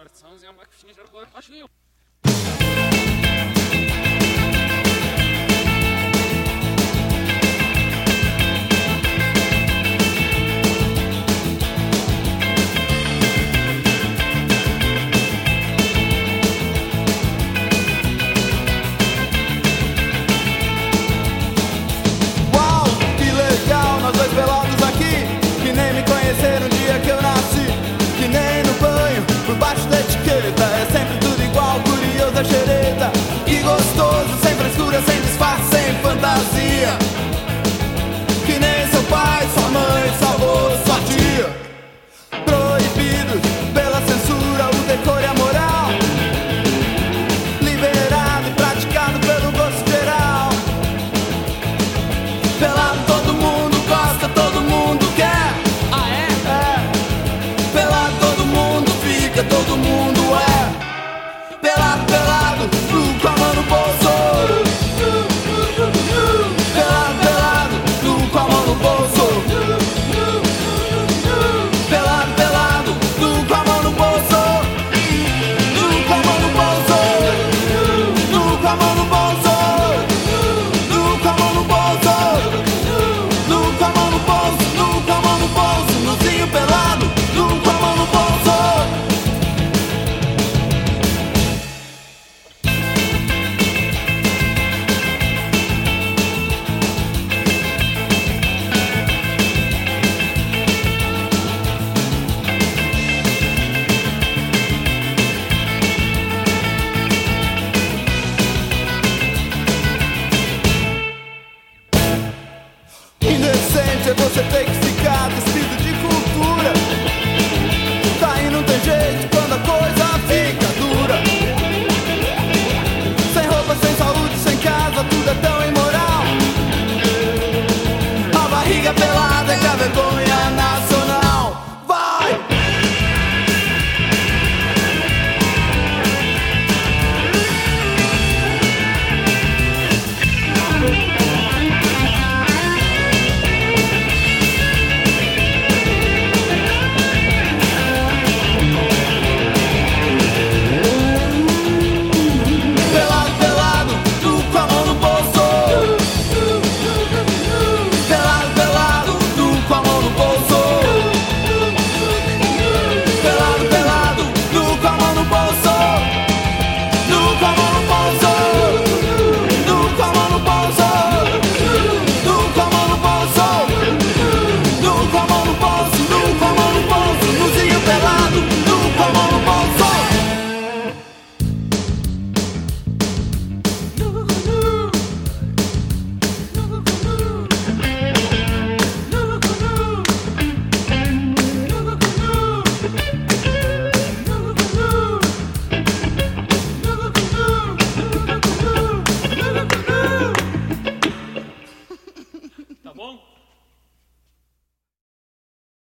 Que gostoso, sem frescura, sem disfarce, sem fantasia. Que nem seu pai, sua mãe, sua avó, sua tia. Proibido pela censura, o decoro e a moral. Liberado e praticado pelo gosto geral. Pelado todo mundo gosta, todo mundo quer. Ah, é? É. Pelado todo mundo fica, todo mundo